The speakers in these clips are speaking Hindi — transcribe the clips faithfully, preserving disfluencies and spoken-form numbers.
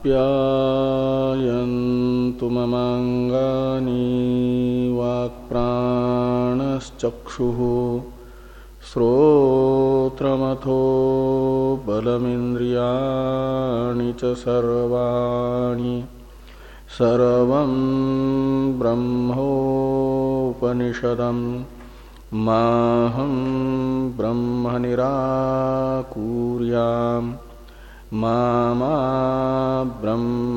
आप्यायन्तु ममाङ्गानि वाक्प्राणश्चक्षुः श्रोत्रमथो बलमिन्द्रियाणि च सर्वाणि सर्वं ब्रह्मोपनिषदं माहं ब्रह्म निराकुर्याम् मा मा ब्रह्म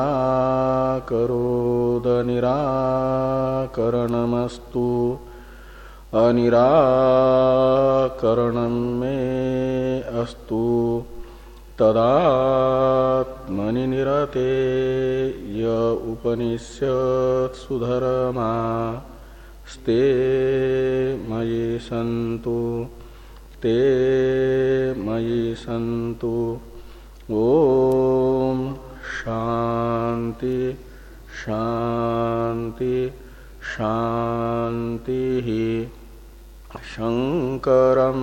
निराकरोद निराकरणमस्तु अनिराकरणं मे अस्तु तदात्मनि निरते य उपनिषत्सु धर्मा स्ते मयि सन्तु ते मयि सन्तु। ओम शांति शांति शांति। शंकरं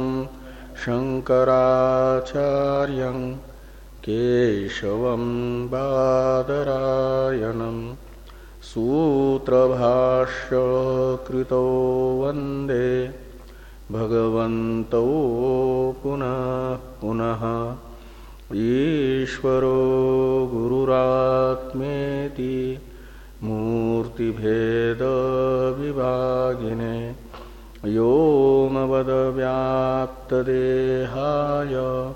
शंकराचार्यं केशवं बादरायणं सूत्रभाष्य कृतो वंदे भगवन्तौ पुनः पुनः। ईश्वरो गुरुरात्मेति मूर्तिभेद विभागिने व्योमवद्व्याप्तदेहाय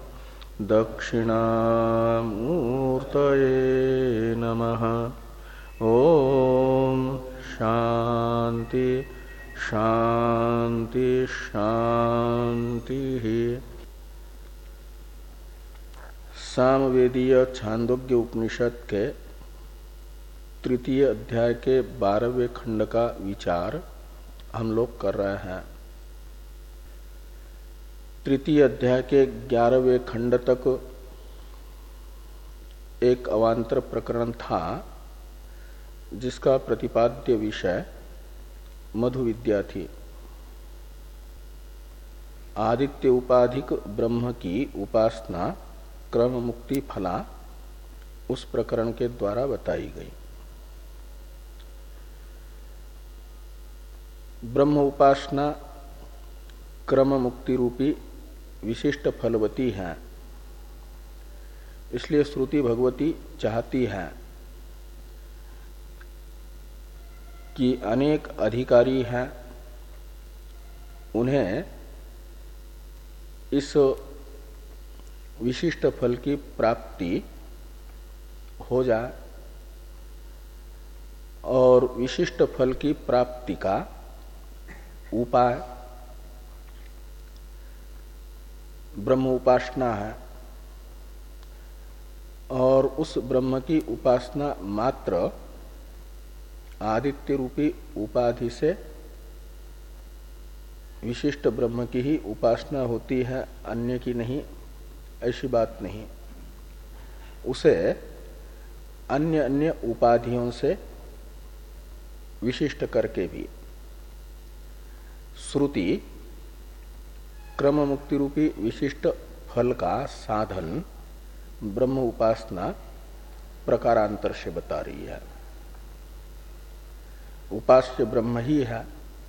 दक्षिणामूर्तये नमः। ओम शांति शांति शांति। सामवेदीय छांदोग्य उपनिषद के तृतीय अध्याय के बारहवें खंड का विचार हम लोग कर रहे हैं। तृतीय अध्याय के ग्यारहवें खंड तक एक अवांतर प्रकरण था जिसका प्रतिपाद्य विषय मधु विद्या थी। आदित्य उपाधिक ब्रह्म की उपासना क्रम मुक्ति फला उस प्रकरण के द्वारा बताई गई। ब्रह्म उपासना क्रम मुक्ति रूपी विशिष्ट फलवती है, इसलिए श्रुति भगवती चाहती है कि अनेक अधिकारी हैं उन्हें इस विशिष्ट फल की प्राप्ति हो जाए और विशिष्ट फल की प्राप्ति का उपाय ब्रह्म उपासना है और उस ब्रह्म की उपासना मात्र आदित्य रूपी उपाधि से विशिष्ट ब्रह्म की ही उपासना होती है, अन्य की नहीं, ऐसी बात नहीं। उसे अन्य अन्य उपाधियों से विशिष्ट करके भी श्रुति क्रम मुक्ति रूपी विशिष्ट फल का साधन ब्रह्म उपासना प्रकारांतर से बता रही है। उपास्य ब्रह्म ही है,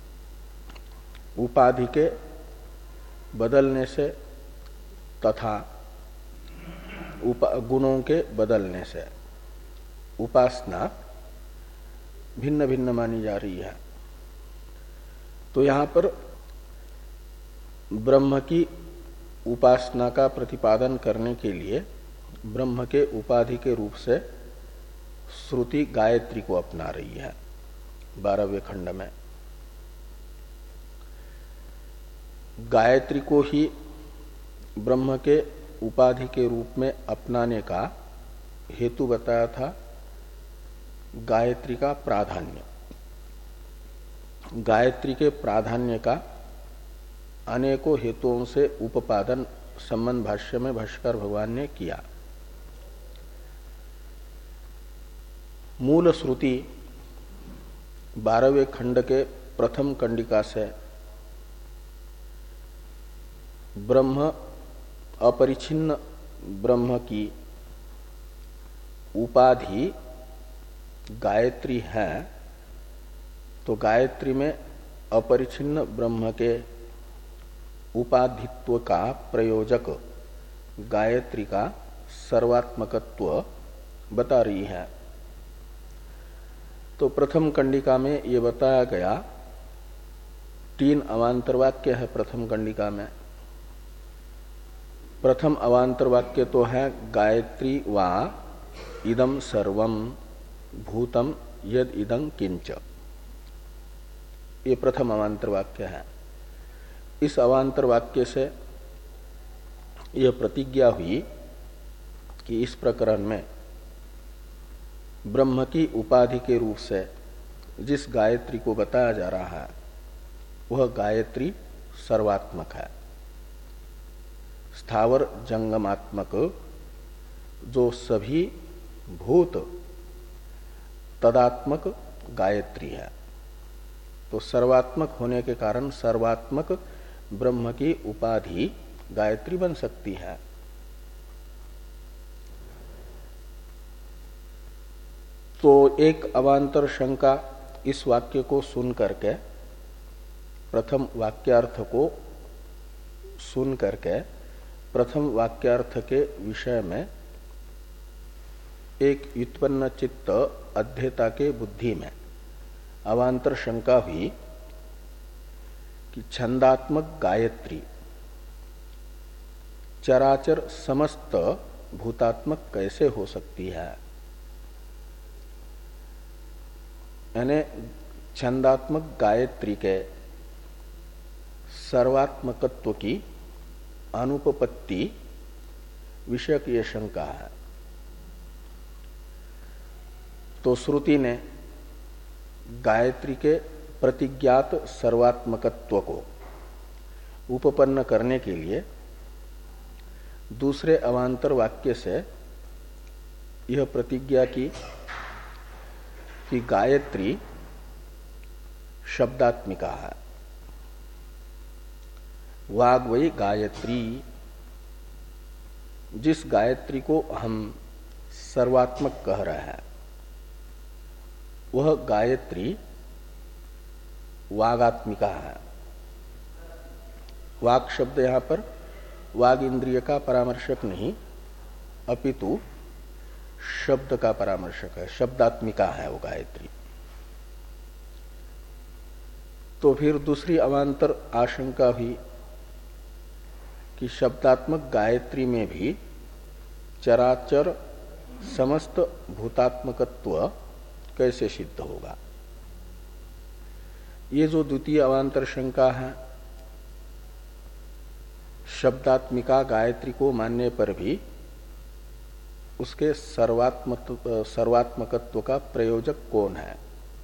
उपाधि के बदलने से तथा गुणों के बदलने से उपासना भिन्न भिन्न मानी जा रही है। तो यहां पर ब्रह्म की उपासना का प्रतिपादन करने के लिए ब्रह्म के उपाधि के रूप से श्रुति गायत्री को अपना रही है। बारहवें खंड में गायत्री को ही ब्रह्म के उपाधि के रूप में अपनाने का हेतु बताया था गायत्री का प्राधान्य। गायत्री के प्राधान्य का अनेकों हेतुओं से उपादन संबंध भाष्य में भाष्कर भगवान ने किया। मूल श्रुति बारहवें खंड के प्रथम कंडिका से ब्रह्म अपरिछिन्न ब्रह्म की उपाधि गायत्री है तो गायत्री में अपरिछिन्न ब्रह्म के उपाधित्व का प्रयोजक गायत्री का सर्वात्मकत्व बता रही है। तो प्रथम कंडिका में ये बताया गया, तीन अवान्तर वाक्य है प्रथम कंडिका में। प्रथम अवान्तर वाक्य तो है गायत्री वा इदं सर्वं भूतम यद इदं किंच, ये प्रथम अवान्तर वाक्य है। इस अवान्तर वाक्य से यह प्रतिज्ञा हुई कि इस प्रकरण में ब्रह्म की उपाधि के रूप से जिस गायत्री को बताया जा रहा है वह गायत्री सर्वात्मक है, स्थावर जंगमात्मक, जो सभी भूत तदात्मक गायत्री है। तो सर्वात्मक होने के कारण सर्वात्मक ब्रह्म की उपाधि गायत्री बन सकती है। तो एक अवान्तर शंका इस वाक्य को सुन करके, प्रथम वाक्यार्थ को सुन करके प्रथम वाक्यार्थ के विषय में एक व्युत्पन्न चित्त अध्येता के बुद्धि में अवान्तर शंका हुई कि छंदात्मक गायत्री चराचर समस्त भूतात्मक कैसे हो सकती है। यानी छंदात्मक गायत्री के सर्वात्मकत्व की अनुपपत्ति विषयक ये शंका है। तो श्रुति ने गायत्री के प्रतिज्ञात सर्वात्मकत्व को उपपन्न करने के लिए दूसरे अवान्तर वाक्य से यह प्रतिज्ञा की कि गायत्री शब्दात्मिका है। वाग वही गायत्री, जिस गायत्री को हम सर्वात्मक कह रहे हैं वह गायत्री वागात्मिका है। वाग शब्द यहां पर वाग इंद्रिय का परामर्शक नहीं अपितु शब्द का परामर्शक है, शब्दात्मिका है वो गायत्री। तो फिर दूसरी अवान्तर आशंका हुई कि शब्दात्मक गायत्री में भी चराचर समस्त भूतात्मकत्व कैसे सिद्ध होगा। ये जो द्वितीय अवान्तर शंका है, शब्दात्मिका गायत्री को मानने पर भी उसके सर्वात्मक सर्वात्मकत्व का प्रयोजक कौन है,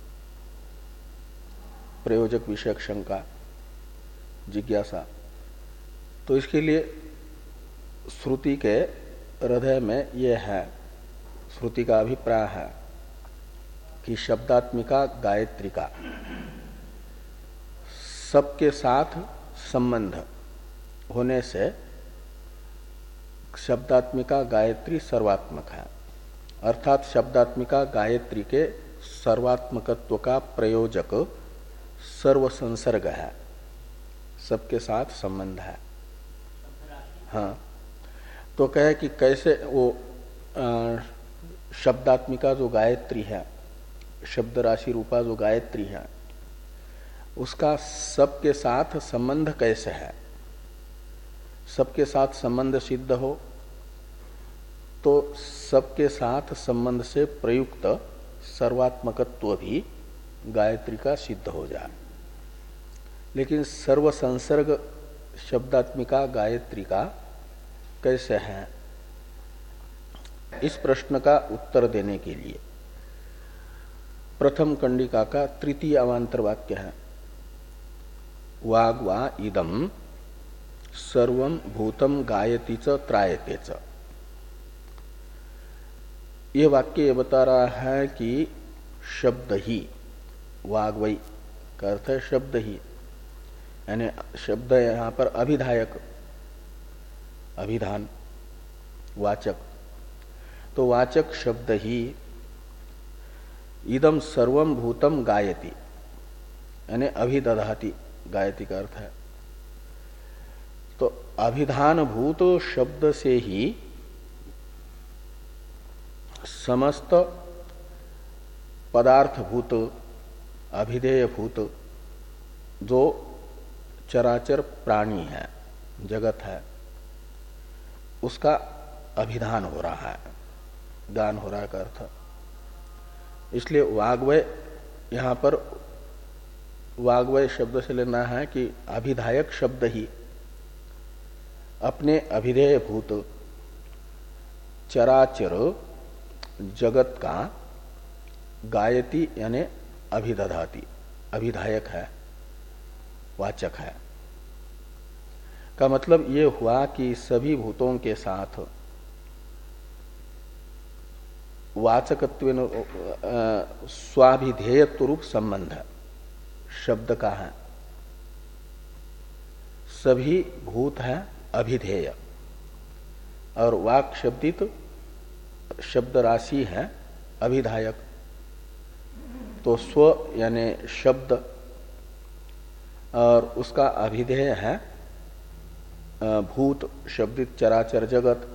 प्रयोजक विषयक शंका जिज्ञासा। तो इसके लिए श्रुति के हृदय में यह है, श्रुति का अभिप्राय है कि शब्दात्मिका गायत्री का सबके साथ संबंध होने से शब्दात्मिका गायत्री सर्वात्मक है। अर्थात शब्दात्मिका गायत्री के सर्वात्मकत्व का प्रयोजक सर्व संसर्ग है, सबके साथ संबंध है। हाँ, तो कहे कि कैसे वो शब्दात्मिका जो गायत्री है, शब्द राशि रूपा जो गायत्री है, उसका सबके साथ संबंध कैसे है। सबके साथ संबंध सिद्ध हो तो सबके साथ संबंध से प्रयुक्त सर्वात्मकत्व भी गायत्री का सिद्ध हो जाए। लेकिन सर्व संसर्ग शब्दात्मिका गायत्री का कैसे है, इस प्रश्न का उत्तर देने के लिए प्रथम कंडिका का तृतीय अवान्तर वाक्य है, वाग वा इदम सर्वं भूतम गायति च त्रायते च। ये वाक्य ये बता रहा है कि शब्द ही, वाग्वई का अर्थ है शब्द ही, यानी शब्द यहां पर अभिधायक, अभिधान वाचक। तो वाचक शब्द ही इदम सर्वम भूतम गायति यानी अभिदधाति, गायति का अर्थ है। तो अभिधान भूत शब्द से ही समस्त पदार्थ भूत, अभिधेय भूत जो चराचर प्राणी है, जगत है, उसका अभिधान हो रहा है, गान हो रहा है का अर्थ। इसलिए वाग्वय यहां पर वाग्वय शब्द से लेना है कि अभिधायक शब्द ही अपने अभिधेय भूत चराचर जगत का गायति यानी अभिदधाति, अभिधायक है, वाचक है। का मतलब ये हुआ कि सभी भूतों के साथ वाचकत्व स्वाभिधेयत्व रूप संबंध शब्द का है। सभी भूत है अभिधेय और वाक शब्दित शब्द राशि है अभिधायक। तो स्व यानी शब्द और उसका अभिधेय है भूत शब्दित चराचर जगत।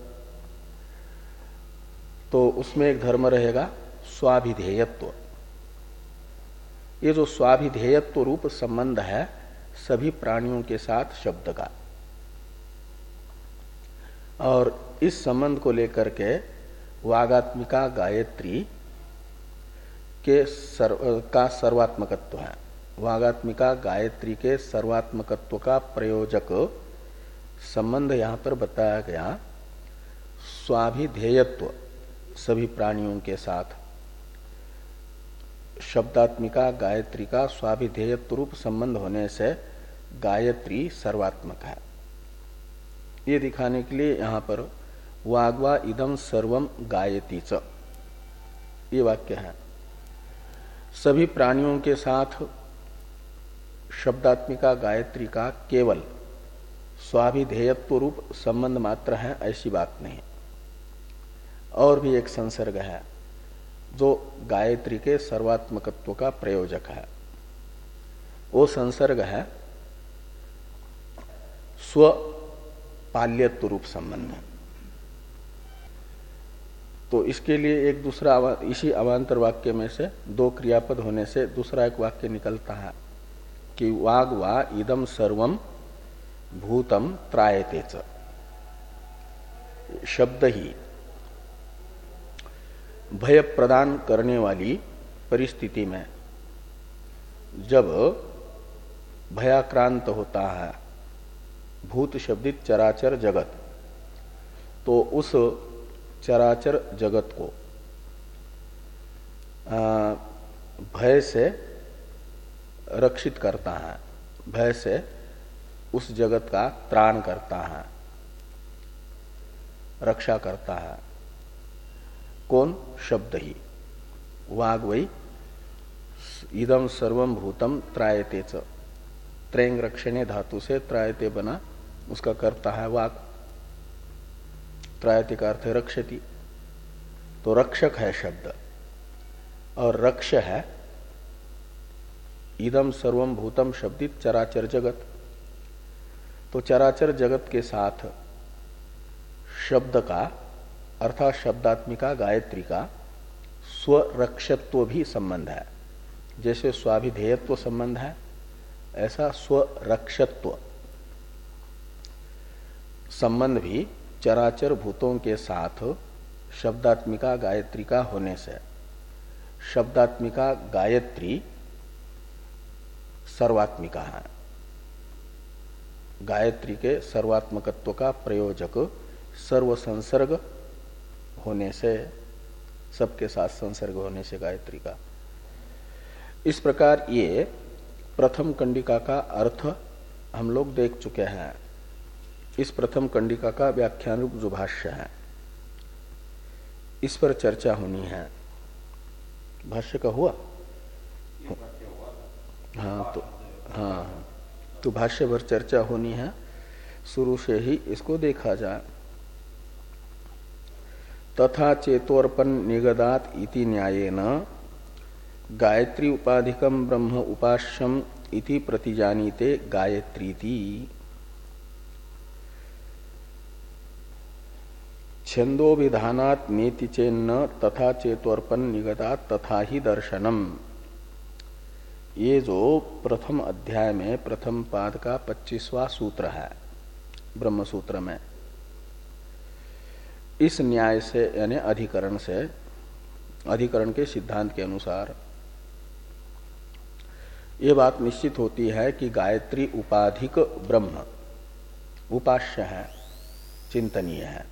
तो उसमें एक धर्म रहेगा स्वाभिधेयत्व। ये जो स्वाभिधेयत्व रूप संबंध है सभी प्राणियों के साथ शब्द का, और इस संबंध को लेकर के वागात्मिका गायत्री के सर्व, का सर्वात्मकत्व है। वागात्मिका गायत्री के सर्वात्मकत्व का प्रयोजक संबंध यहां पर बताया गया स्वाभिधेयत्व सभी प्राणियों के साथ। शब्दात्मिका गायत्री का स्वाभिधेयत्व रूप संबंध होने से गायत्री सर्वात्मक है। ये दिखाने के लिए यहां पर वाग्वा इदम सर्वम गायति च, ये वाक्य है। सभी प्राणियों के साथ शब्दात्मिका गायत्री का केवल स्वाभिधेयत्व रूप संबंध मात्र है ऐसी बात नहीं। और भी एक संसर्ग है जो गायत्री के सर्वात्मकत्व का प्रयोजक है। वो संसर्ग है स्वपाल्यत्व रूप संबंध। तो इसके लिए एक दूसरा इसी अवांतर वाक्य में से दो क्रियापद होने से दूसरा एक वाक्य निकलता है कि वाग वा इदम सर्वम भूतम त्रायते च। शब्द ही भय प्रदान करने वाली परिस्थिति में जब भयाक्रांत होता है भूत शब्दित चराचर जगत, तो उस चराचर जगत को भय से रक्षित करता है, भय से उस जगत का त्राण करता है, रक्षा करता है। कौन? शब्द ही। वाग वही इदम सर्वम भूतम त्रायते च, त्रैंग रक्षणे धातु से त्रायते बना, उसका करता है वाग। त्रायते का अर्थ है रक्षति। तो रक्षक है शब्द और रक्ष है इदम सर्वम भूतम शब्दित चराचर जगत। तो चराचर जगत के साथ शब्द का अर्थात शब्दात्मिका गायत्री का स्वरक्षत्व भी संबंध है। जैसे स्वाभिधेयत्व संबंध है ऐसा स्वरक्षत्व संबंध भी चराचर भूतों के साथ शब्दात्मिका गायत्री का होने से शब्दात्मिका गायत्री सर्वात्मिका है। गायत्री के सर्वात्मकत्व का प्रयोजक सर्व संसर्ग होने से, सबके साथ संसर्ग होने से गायत्री का। इस प्रकार ये प्रथम कंडिका का अर्थ हम लोग देख चुके हैं। इस प्रथम कंडिका का व्याख्यान रूप जो भाष्य है इस पर चर्चा होनी है। भाष्य का हुआ? हाँ तो हाँ तो भाष्य भर चर्चा होनी है, शुरू से ही इसको देखा जाए। तथा चेतोर्पण निगदात इति न्यायेन गायत्री उपाधिकम ब्रह्म उपास्यम इति प्रतिजानीते गायत्रीति। छंदो विधानात नेति चेन्न तथा चेतोर्पण निगदात तथा ही दर्शनम। ये जो प्रथम अध्याय में प्रथम पाद का पच्चीसवां सूत्र है ब्रह्म सूत्र में, इस न्याय से यानी अधिकरण से, अधिकरण के सिद्धांत के अनुसार ये बात निश्चित होती है कि गायत्री उपाधिक ब्रह्म उपास्य है, चिंतनीय है।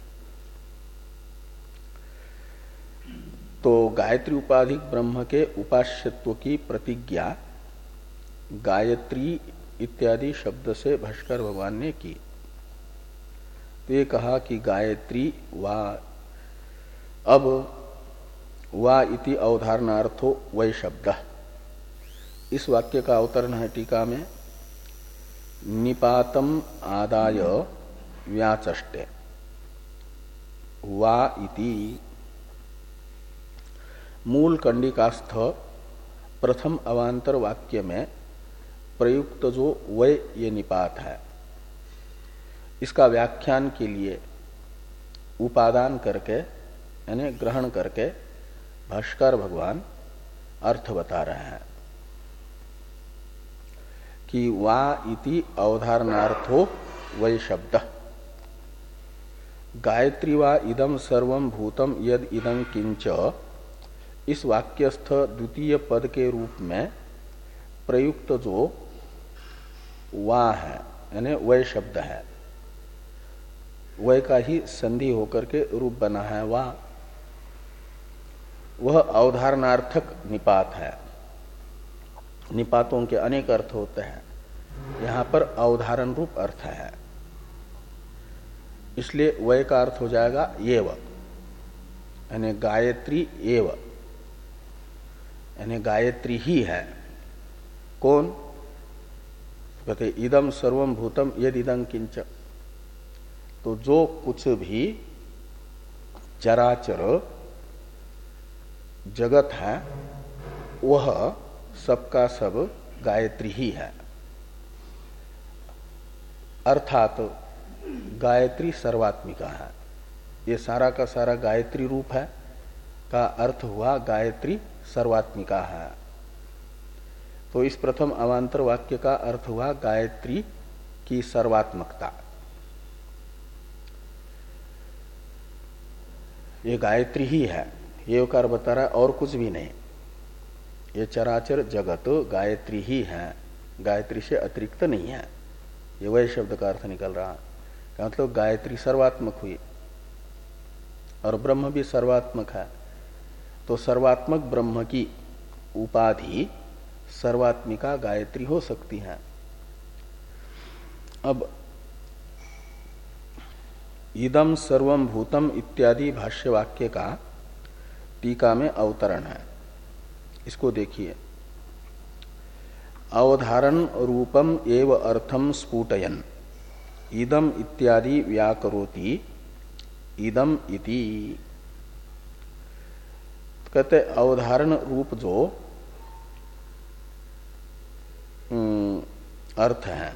तो गायत्री उपाधिक ब्रह्म के उपास्यत्व की प्रतिज्ञा गायत्री इत्यादि शब्द से भाष्कर भगवान ने की। तो ये कहा कि गायत्री वा, अब वा इति अवधारणार्थो वै शब्द, इस वाक्य का अवतरण है टीका में, निपातम आदाय व्याचष्टे वा इति। मूल कंडिकास्थ प्रथम अवांतर वाक्य में प्रयुक्त जो वै ये निपात है, इसका व्याख्यान के लिए उपादान करके यानी ग्रहण करके भाष्कर भगवान अर्थ बता रहे हैं कि वा इति अवधारणार्थो वै शब्द गायत्री वा इदम सर्वम भूतम यद इदं किंच, इस वाक्यस्थ द्वितीय पद के रूप में प्रयुक्त जो वा है यानी वै शब्द है, वै का ही संधि होकर के रूप बना है वा, वह अवधारणार्थक निपात है। निपातों के अनेक अर्थ होते हैं, यहां पर अवधारण रूप अर्थ है, इसलिए वै का अर्थ हो जाएगा एव, यानी गायत्री एव, यानी गायत्री ही है। कौन? कहते इदम सर्वम भूतम यद इदं किंच, तो जो कुछ भी चराचर जगत है वह सबका सब गायत्री ही है। अर्थात गायत्री सर्वात्मिका है, ये सारा का सारा गायत्री रूप है का अर्थ हुआ गायत्री सर्वात्मिका है। तो इस प्रथम अवांतर वाक्य का अर्थ हुआ गायत्री की सर्वात्मकता। ये गायत्री ही है, ये उकार बता रहा है, और कुछ भी नहीं। ये चराचर जगत गायत्री ही है, गायत्री से अतिरिक्त नहीं है। ये वही शब्द का अर्थ निकल रहा है, मतलब गायत्री सर्वात्मक हुई और ब्रह्म भी सर्वात्मक है। तो सर्वात्मक ब्रह्म की उपाधि सर्वात्मिका गायत्री हो सकती है। अब इदम सर्वम भूतम इत्यादि भाष्य वाक्य का टीका में अवतरण है, इसको देखिए। अवधारण रूपम एव अर्थम स्फुटयन् इदम इत्यादि व्याकरोति इदम इति। कहते अवधारण रूप जो अर्थ है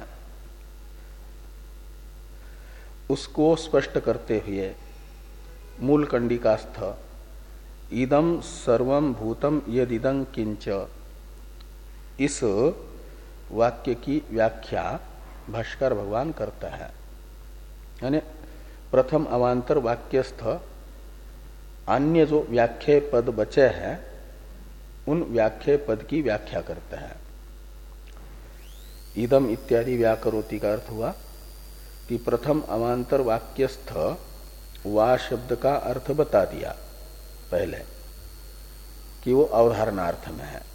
उसको स्पष्ट करते हुए मूल कंडिकास्थ इदम सर्वम भूतम यदिदं किंच, इस वाक्य की व्याख्या भाष्कर भगवान करता है। यानी प्रथम अवांतर वाक्यस्थ अन्य जो व्याख्या पद बचे हैं उन व्याख्या पद की व्याख्या करता है। इदम इत्यादि व्याकरोति का अर्थ हुआ कि प्रथम अवांतर वाक्यस्थ वा शब्द का अर्थ बता दिया पहले कि वो अवधारणार्थ में है,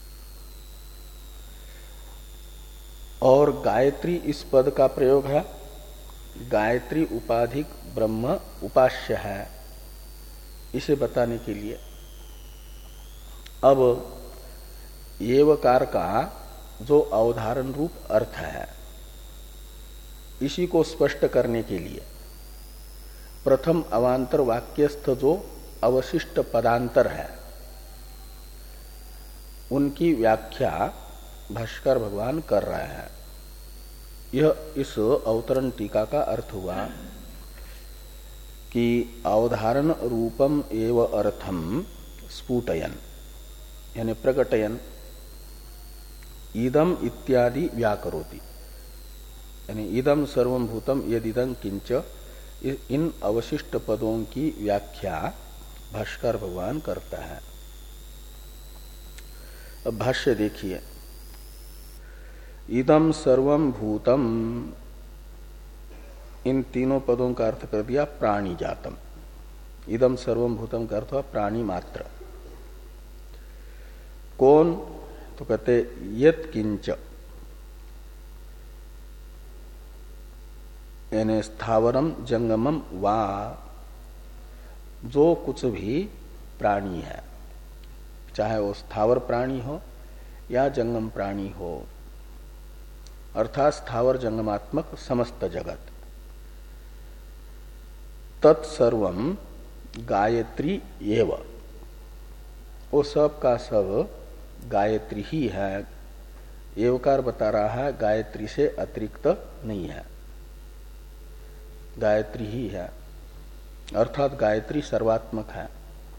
और गायत्री इस पद का प्रयोग है, गायत्री उपाधिक ब्रह्म उपास्य है, इसे बताने के लिए। अब एवकार का जो अवधारण रूप अर्थ है इसी को स्पष्ट करने के लिए प्रथम अवांतर वाक्यस्थ जो अवशिष्ट पदांतर है उनकी व्याख्या भाष्कर भगवान कर रहे हैं। यह इस अवतरण टीका का अर्थ हुआ कि अवधारण रूपम एव अर्थम स्फुटयन यानी प्रकटयन इदम इत्यादि व्याकरोति यानी इदम सर्वं भूतम यदिदं किंच इन अवशिष्ट पदों की व्याख्या भाष्कर भगवान करता है। अब भाष्य देखिए, इदम सर्वं भूतम इन तीनों पदों का अर्थ कर दिया प्राणी जातम। इदम सर्वं भूतम का अर्थ हुआ प्राणी मात्र। कौन? तो कहते यत किंच यानी स्थावरम जंगमम वा, जो कुछ भी प्राणी है, चाहे वो स्थावर प्राणी हो या जंगम प्राणी हो, अर्थात स्थावर जंगमात्मक समस्त जगत, तत्सर्वम गायत्री एव, वो सब का सब गायत्री ही है। एवकार बता रहा है गायत्री से अतिरिक्त नहीं है, गायत्री ही है, अर्थात गायत्री सर्वात्मक है।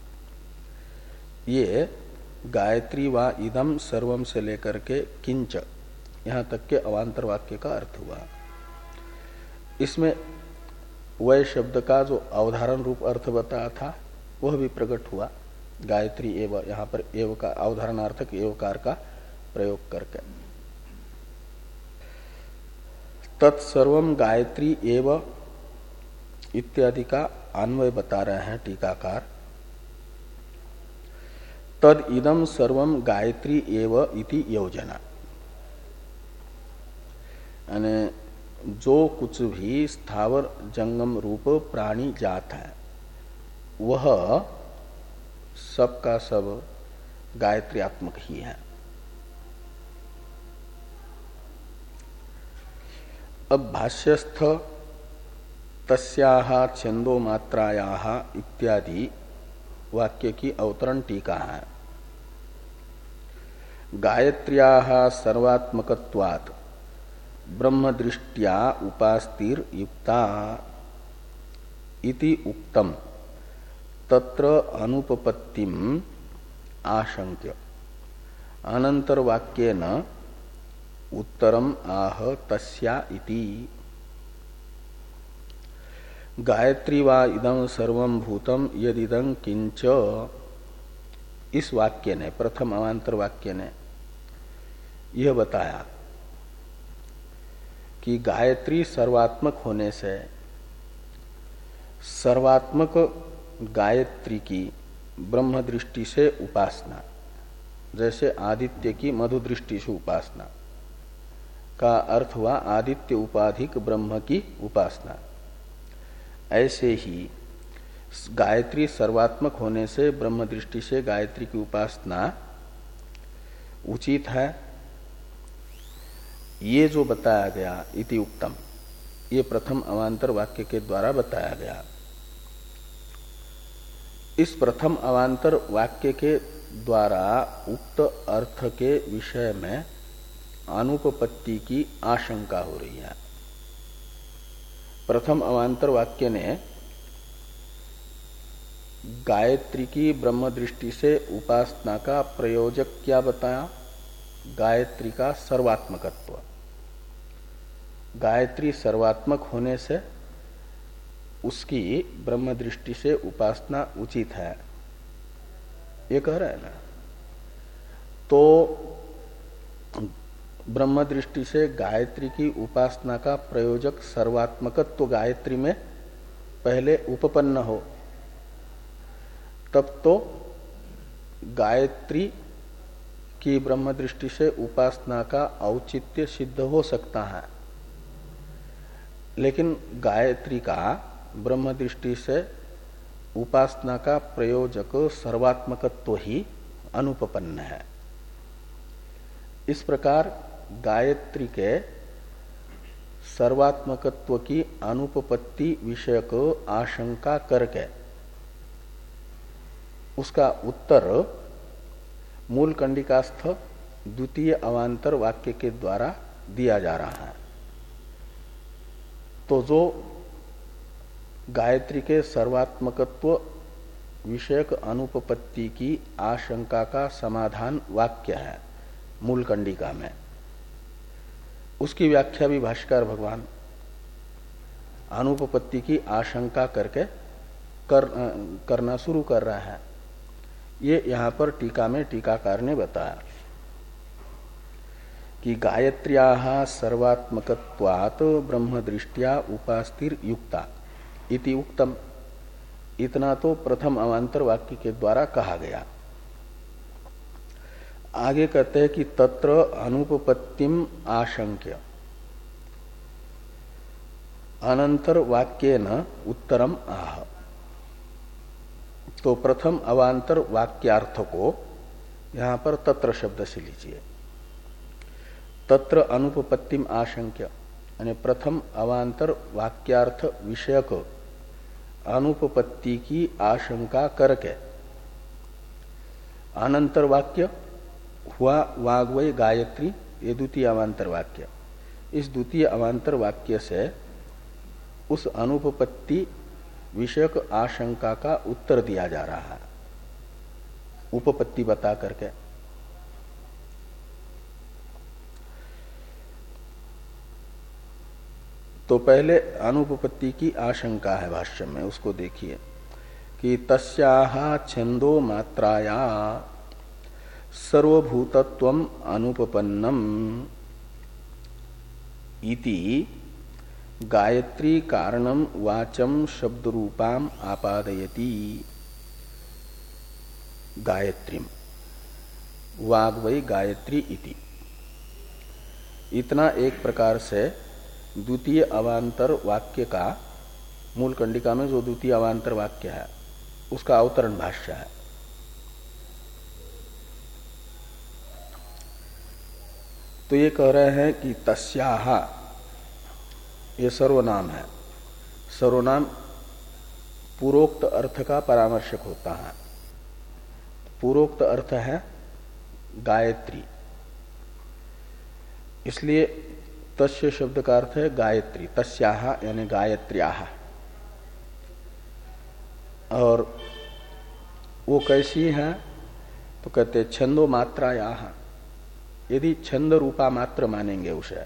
ये गायत्री वा इदम सर्वम से लेकर के किंच यहां तक के अवांतर वाक्य का अर्थ हुआ। इसमें वह शब्द का जो अवधारण रूप अर्थ बताया था वह भी प्रकट हुआ। गायत्री एव, यहां पर एव का अवधारणार्थक एवकार का प्रयोग करके तत्सर्वम गायत्री एव इत्यादि का अन्वय बता रहे हैं टीकाकार। तद इदम सर्वम गायत्री एव इति योजना, यानी जो कुछ भी स्थावर जंगम रूप प्राणी जात है वह सब का सब गायत्र्यात्मक ही है। अब भाष्यस्थ तस्याहा छंदो मात्रायाः इत्यादि वाक्य की अवतरण टीका है। गायत्र्याः सर्वात्मकत्वात् ब्रह्म दृष्टिया उपास्तिर युक्ता इति उक्तम तत्र अनुपपत्तिम आशंक्य अनंतर वाक्येन उत्तरम आह तस्या इति। गायत्री वा इदं सर्वं भूतम यदिदं किंच, इस वाक्य ने, प्रथम अवांतर वाक्य ने यह बताया कि गायत्री सर्वात्मक होने से सर्वात्मक गायत्री की ब्रह्म दृष्टि से उपासना, जैसे आदित्य की मधु दृष्टि से उपासना का अर्थ हुआ आदित्य उपाधिक ब्रह्म की उपासना, ऐसे ही गायत्री सर्वात्मक होने से ब्रह्म दृष्टि से गायत्री की उपासना उचित है। ये जो बताया गया इति उक्तम, ये प्रथम अवांतर वाक्य के द्वारा बताया गया। इस प्रथम अवांतर वाक्य के द्वारा उक्त अर्थ के विषय में अनुपपत्ति की आशंका हो रही है। प्रथम अवांतर वाक्य ने गायत्री की ब्रह्म दृष्टि से उपासना का प्रयोजक क्या बताया? गायत्री का सर्वात्मकत्व। गायत्री सर्वात्मक होने से उसकी ब्रह्म दृष्टि से उपासना उचित है, ये कह रहे हैं ना। तो ब्रह्म दृष्टि से गायत्री की उपासना का प्रयोजक सर्वात्मकत्व गायत्री में पहले उपपन्न हो, तब तो गायत्री की ब्रह्म दृष्टि से उपासना का औचित्य सिद्ध हो सकता है। लेकिन गायत्री का ब्रह्म दृष्टि से उपासना का प्रयोजक सर्वात्मकत्व ही अनुपपन्न है। इस प्रकार गायत्री के सर्वात्मकत्व की अनुपपत्ति विषयक आशंका करके उसका उत्तर मूल कंडिकास्थ द्वितीय अवान्तर वाक्य के द्वारा दिया जा रहा है। तो जो गायत्री के सर्वात्मकत्व विषयक अनुपपत्ति की आशंका का समाधान वाक्य है मूल कंडिका में, उसकी व्याख्या भी भाष्यकार भगवान अनुपपत्ति की आशंका करके कर, करना शुरू कर रहा है। ये यहां पर टीका में टीकाकार ने बताया कि गायत्र्याः सर्वात्मकत्वात् ब्रह्म दृष्टिया उपास्तिर युक्ता इति उक्तम। इतना तो प्रथम अवान्तर वाक्य के द्वारा कहा गया। आगे कहते हैं कि तत्र अनुपपत्तिम आशंक्य अनंतर वाक्येन उत्तरम आह। तो प्रथम अवान्तर वाक्यार्थ को यहां पर तत्र शब्द से लीजिए। तत्र अनुपपत्तिम आशंक्य यानी प्रथम अवान्तर वाक्यार्थ विषयक अनुपपत्ति की आशंका करके अनंतर वाक्य हुआ वाग्वय गायत्री, ये द्वितीय अवान्तर वाक्य। इस द्वितीय अवान्तर वाक्य से उस अनुपपत्ति विषयक आशंका का उत्तर दिया जा रहा है उपपत्ति बता करके। तो पहले अनुपपत्ति की आशंका है भाष्य में, उसको देखिए कि तस्याः छंदो मात्राया सर्वभूतत्वम अनुपपन्नम इति गायत्री कारणम वाचम शब्द रूपाम आपादयति। गायत्रीम वाग्वै गायत्री इति। इतना एक प्रकार से द्वितीय अवान्तर वाक्य का मूल कंडिका में जो द्वितीय अवान्तर वाक्य है उसका अवतरण भाष्य है। तो ये कह रहे हैं कि तस्याः, ये सर्वनाम है। सर्वनाम पूर्वोक्त अर्थ का परामर्शक होता है। पूर्वोक्त अर्थ है गायत्री, इसलिए तस्य शब्द का अर्थ है गायत्री। तस्याः यानी गायत्र्याः। और वो कैसी है तो कहते छंदो मात्रायाः। यदि छंद रूपा मात्र मानेंगे उसे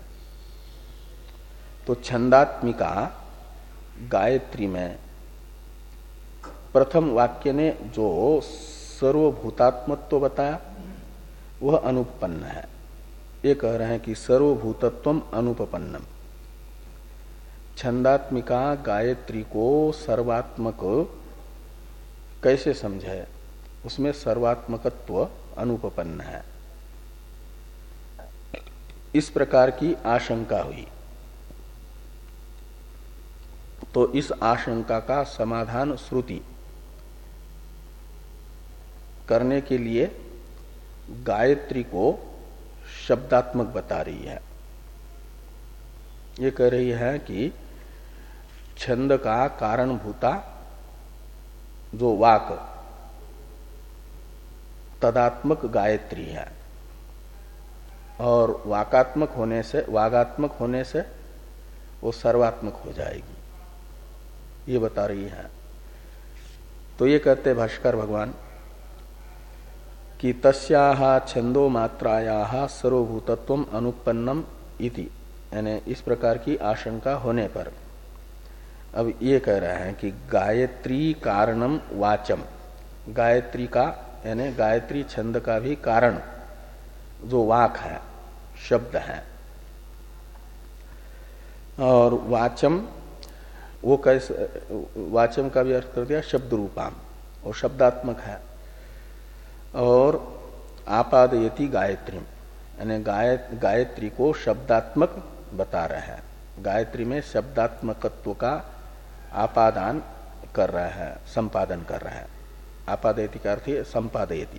तो छंदात्मिका गायत्री में प्रथम वाक्य ने जो सर्वभूतात्मत्व बताया वह अनुपपन्न है। ये कह रहे हैं कि सर्वभूतत्वम अनुपपन्नम। छंदात्मिका गायत्री को सर्वात्मक कैसे समझे, उसमें सर्वात्मकत्व अनुपपन्न है, इस प्रकार की आशंका हुई। तो इस आशंका का समाधान श्रुति करने के लिए गायत्री को शब्दात्मक बता रही है। ये कह रही है कि छंद का कारणभूता जो वाक तदात्मक गायत्री है और वाकात्मक होने से वागात्मक होने से वो सर्वात्मक हो जाएगी, ये बता रही है। तो ये कहते भाष्कर भगवान कि तस्याः छंदो मात्रायाः सर्वभूतत्वम अनुपन्नम इति, यानी इस प्रकार की आशंका होने पर अब ये कह रहे हैं कि गायत्री कारणम वाचम। गायत्री का यानी गायत्री छंद का भी कारण जो वाक है, शब्द है, और वाचम वो कैसे, वाचम का भी अर्थ कर दिया शब्द रूपाम, और शब्दात्मक है। और आपादयति गायत्री यानी गाय गायत्री को शब्दात्मक बता रहे हैं। गायत्री में शब्दात्मकत्व का आपादान कर रहा है, संपादन कर रहा है। आपादयति का अर्थ है संपादयति,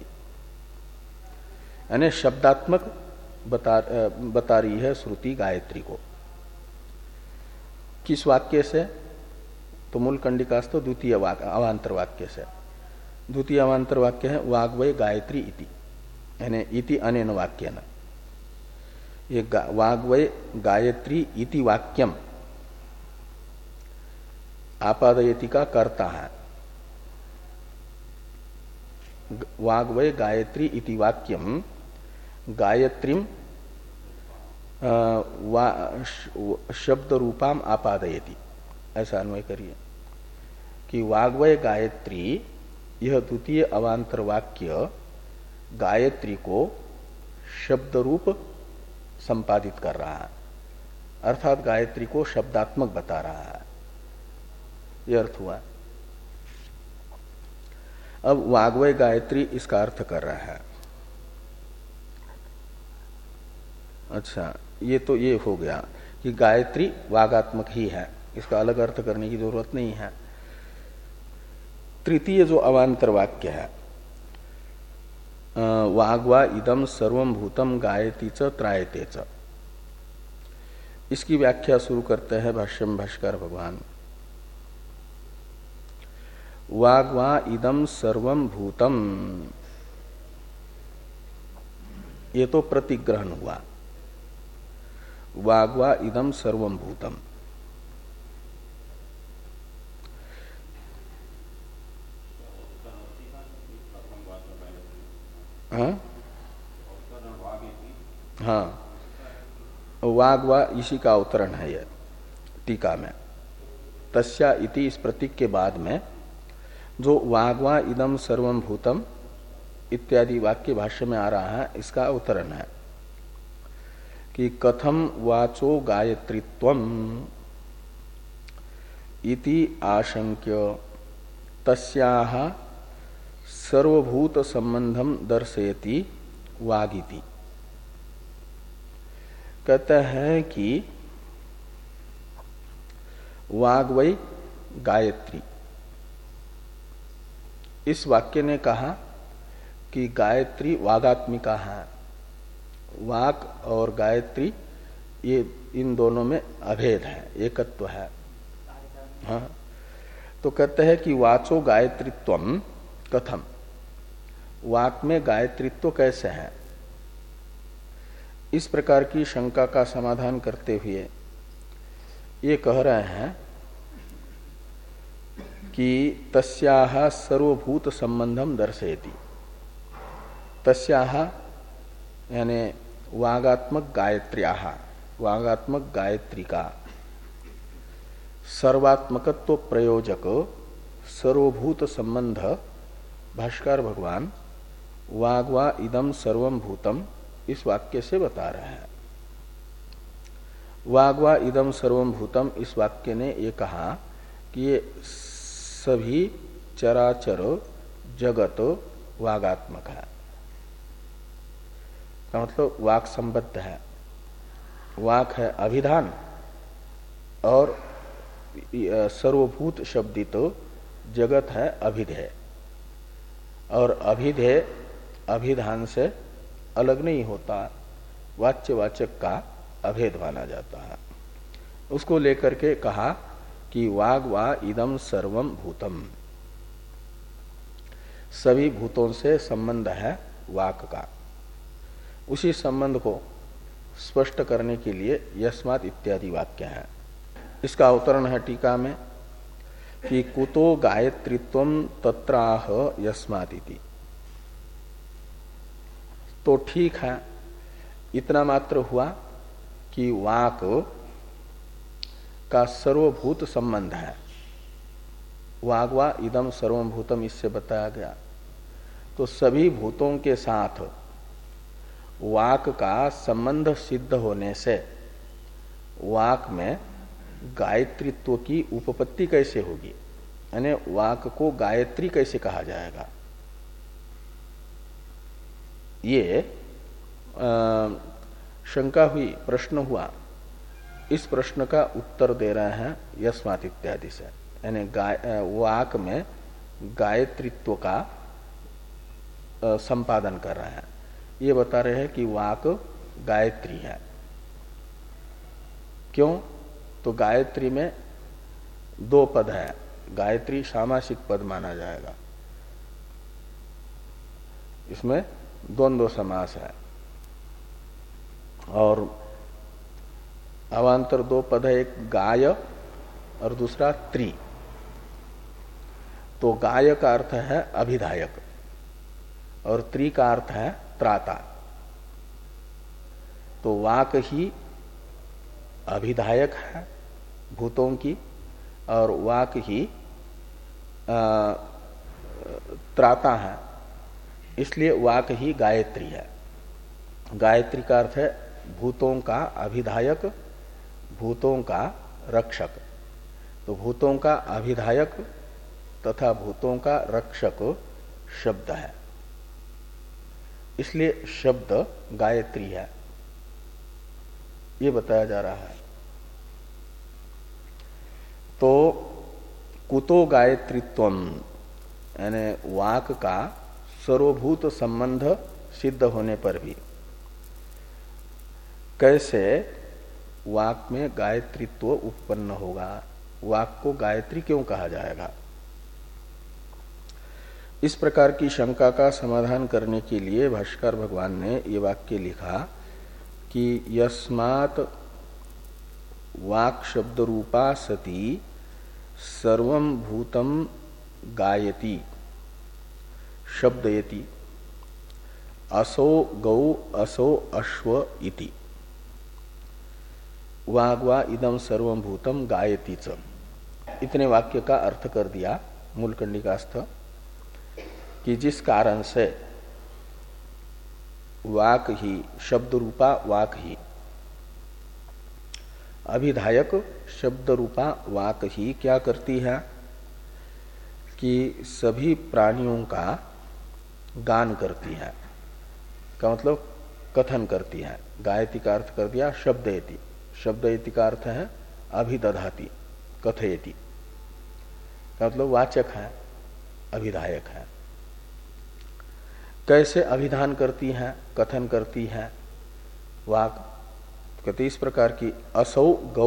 यानी शब्दात्मक बता बता रही है श्रुति गायत्री को। किस वाक्य से? तो मूल कंडिकास्थ द्वितीय वाक्य अवांतर वाक्य से। द्वितीय अवांतर वाक्य है वाग्वय गायत्री इति, यानी इति अनेन वाक्येन। ये गा, वाग्वय गायत्री इति वाक्यम आपादयति का कर्ता है। वाग्वय गायत्री इति वाक्यम गायत्रीम शब्द रूपाम आपादयति, ऐसा अन्वय करिए कि वाग्वय गायत्री, यह द्वितीय अवांतर वाक्य गायत्री को शब्द रूप संपादित कर रहा है, अर्थात गायत्री को शब्दात्मक बता रहा है। यह अर्थ हुआ। अब वाग्वय गायत्री इसका अर्थ कर रहा है। अच्छा, ये तो ये हो गया कि गायत्री वागात्मक ही है, इसका अलग अर्थ करने की जरूरत नहीं है। तृतीय जो अवांतर वाक्य है वाग्वा इदम सर्वम भूतम गायती च त्रायते च, इसकी व्याख्या शुरू करते हैं भाष्यम भाष्कर भगवान। वाग्वा इदम सर्वम भूतम, ये तो प्रतिग्रहण हुआ। वाग्वा इदम सर्वम भूतम, हाँ हाँ, वाग्वा इसी का अवतरण है यह टीका में। तस्या इति इस प्रतीक के बाद में जो वाग्वा इदम सर्वम भूतम इत्यादि वाक्य भाष्य में आ रहा है, इसका अवतरण है कि कथम वाचो गायत्रीत्वम इति आशंक्य तस्याह सर्वभूत संबंधम दर्शयति वागिति। कहते हैं कि वाग्वै गायत्री, इस वाक्य ने कहा कि गायत्री वागात्मिका है। वाक और गायत्री ये इन दोनों में अभेद है, एकत्व है। हाँ, तो कहते हैं कि वाचो गायत्रीत्वम कथम, वाक में गायत्रीत्व कैसे है, इस प्रकार की शंका का समाधान करते हुए ये कह रहे हैं कि तस्याह सर्वभूत संबंधम दर्शयति। तस्याह यानी वागात्मक गायत्र्याह, वागात्मक गायत्री का सर्वात्मकत्व प्रयोजक सर्वभूत संबंध भाष्कर भगवान वाग्वा इदम सर्वम भूतम इस वाक्य से बता रहे हैं। वाग्वा इदम सर्वम भूतम इस वाक्य ने ये कहा कि ये सभी चराचर जगत वागात्मक है, का मतलब वाक संबद्ध है। वाक है अभिधान और सर्वभूत शब्दित जगत है अभिधेय, और अभिधेय अभिधान से अलग नहीं होता, वाच्यवाचक का अभेद माना जाता है। उसको लेकर के कहा कि वाग वा इदम सर्वम भूतम, सभी भूतों से संबंध है वाक का। उसी संबंध को स्पष्ट करने के लिए यस्मात् इत्यादि वाक्य है। इसका अवतरण है टीका में कि कुतो गायत्रीत्वम तत्राह यस्मात् इति। तो ठीक है, इतना मात्र हुआ कि वाक का सर्वभूत संबंध है। वाग्वा इदम सर्वम भूतम इससे बताया गया। तो सभी भूतों के साथ वाक का संबंध सिद्ध होने से वाक में गायत्रीत्व की उपपत्ति कैसे होगी, यानी वाक को गायत्री कैसे कहा जाएगा, ये आ, शंका हुई, प्रश्न हुआ। इस प्रश्न का उत्तर दे रहे हैं यस्मात् इत्यादि से, यानी वाक में गायत्रीत्व का आ, संपादन कर रहे हैं। ये बता रहे हैं कि वाक गायत्री है। क्यों? तो गायत्री में दो पद है, गायत्री सामासिक पद माना जाएगा, इसमें द्वंद्व समास है। और अवान्तर दो पद है, एक गाय और दूसरा त्रि। तो गाय का अर्थ है अभिधायक और त्रि का अर्थ है त्राता। तो वाक ही अभिधायक है भूतों की और वाक ही आ, त्राता है, इसलिए वाक ही गायत्री है। गायत्री का अर्थ है भूतों का अभिधायक, भूतों का रक्षक। तो भूतों का अभिधायक तथा भूतों का रक्षक शब्द है, इसलिए शब्द गायत्री है, ये बताया जा रहा है। तो कुतो गायत्रीत्वम, यानी वाक का सर्वभूत संबंध सिद्ध होने पर भी कैसे वाक में गायत्रीत्व उत्पन्न होगा, वाक को गायत्री क्यों कहा जाएगा। इस प्रकार की शंका का समाधान करने के लिए भाष्कर भगवान ने ये वाक्य लिखा कि यस्मात् वाक् शब्द रूपा सती सर्वं भूतम गायति शब्दयति असो गौ असो अश्व इति वाग्वा इदम सर्वं भूतम गायति च। इतने वाक्य का अर्थ कर दिया मूल कंडिकास्थ कि जिस कारण से वाक ही शब्द रूपा वाक ही अभिधायक शब्द रूपा वाक ही क्या करती है कि सभी प्राणियों का गान करती है, का मतलब कथन करती है। गायति का अर्थ कर दिया शब्दयति, शब्दयति का अर्थ है अभिदधाति कथयति, का मतलब वाचक है, अभिधायक है। कैसे अभिधान करती है, कथन करती है वाक, कहते इस प्रकार की असौ गौ,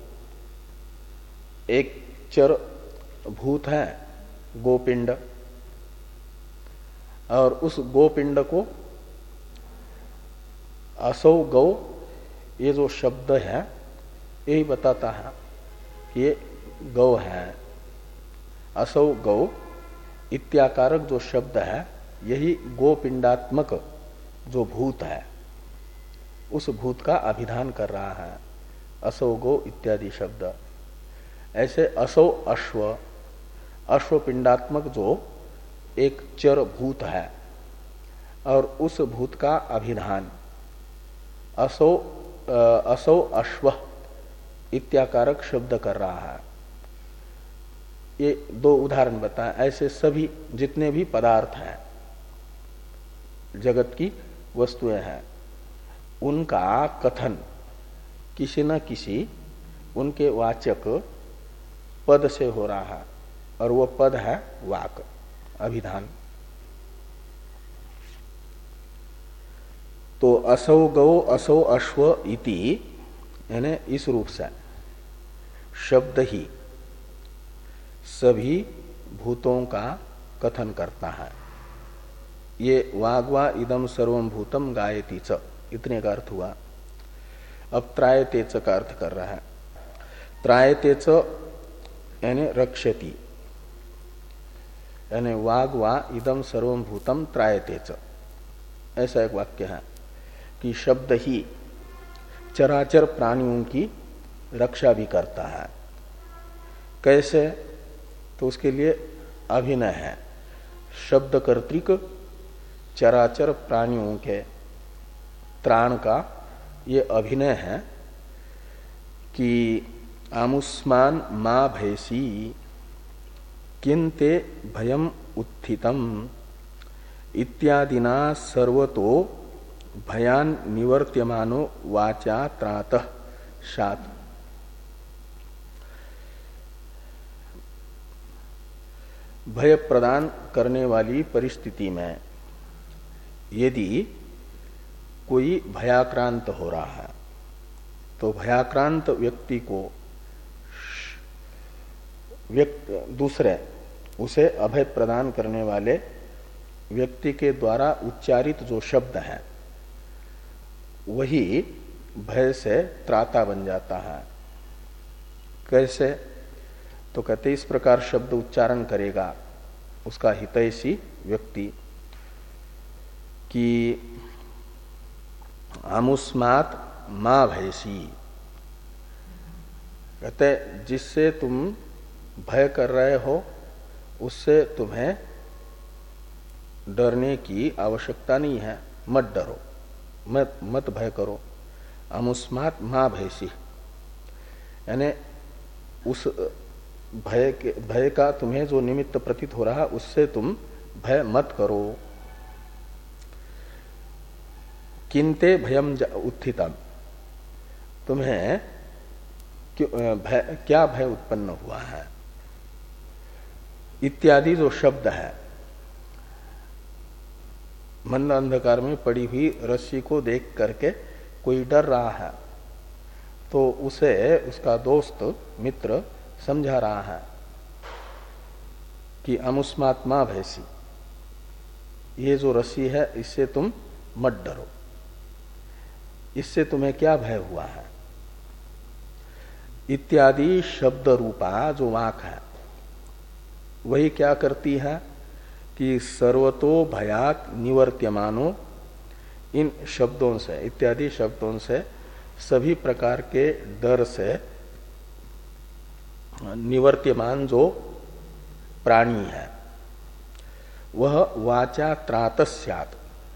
एक चर भूत है गोपिंड, और उस गोपिंड को असौ गौ, ये जो शब्द है यही बताता है कि ये गौ है। असौ गौ इत्याकारक जो शब्द है यही गोपिंडात्मक जो भूत है उस भूत का अभिधान कर रहा है, असौ गो इत्यादि शब्द। ऐसे असौ अश्व, अश्वपिंडात्मक जो एक चर भूत है और उस भूत का अभिधान असौ असौ अश्व इत्याकारक शब्द कर रहा है। ये दो उदाहरण बताएं। ऐसे सभी जितने भी पदार्थ हैं, जगत की वस्तुएं हैं, उनका कथन किसी न किसी उनके वाचक पद से हो रहा है, और वो पद है वाक, अभिधान। तो असौ गौ असौ अश्व इति, यानी इस रूप से शब्द ही सभी भूतों का कथन करता है। ये वाग्वा इदम सर्वम भूतम गायति च, इतने का अर्थ हुआ। अब त्रायते च का अर्थ कर रहा है। त्रायते च यानी रक्षति, यानी वाग्वा इदम सर्वम भूतम त्रायते च, ऐसा एक वाक्य है कि शब्द ही चराचर प्राणियों की रक्षा भी करता है। कैसे? तो उसके लिए अभिनय है। शब्द कर्तृक चराचर प्राणियों के त्राण का ये अभिनय है कि आमुष्मान मा भयसी किन्ते भयम उत्थितम इत्यादिना सर्वतो भयान निवर्त्यमानो वाचा त्रातः शात। भय प्रदान करने वाली परिस्थिति में यदि कोई भयाक्रांत हो रहा है तो भयाक्रांत व्यक्ति को व्यक्ति दूसरे उसे अभय प्रदान करने वाले व्यक्ति के द्वारा उच्चारित जो शब्द है वही भय से त्राता बन जाता है। कैसे? तो कहते इस प्रकार शब्द उच्चारण करेगा उसका हितैषी व्यक्ति कि अमुस्मात् मां भयसी, कहते जिससे तुम भय कर रहे हो उससे तुम्हें डरने की आवश्यकता नहीं है, मत डरो, मत मत भय करो। अमुस्मात् मां भयसी यानी उस भय के भय का तुम्हें जो निमित्त प्रतीत हो रहा उससे तुम भय मत करो। किंते भयम उत्थितम, तुम्हें भय, क्या भय उत्पन्न हुआ है इत्यादि जो शब्द है। मंद अंधकार में पड़ी हुई रस्सी को देख करके कोई डर रहा है तो उसे उसका दोस्त मित्र समझा रहा है कि अमुस्मात् मां भयसी, ये जो रस्सी है इससे तुम मत डरो, इससे तुम्हें क्या भय हुआ है इत्यादि शब्द रूपा जो वाक है वही क्या करती है कि सर्वतो भयात निवर्त्यमानो, इन शब्दों से इत्यादि शब्दों से सभी प्रकार के डर से निवर्त्यमान जो प्राणी है वह वाचा त्रात स्यात्,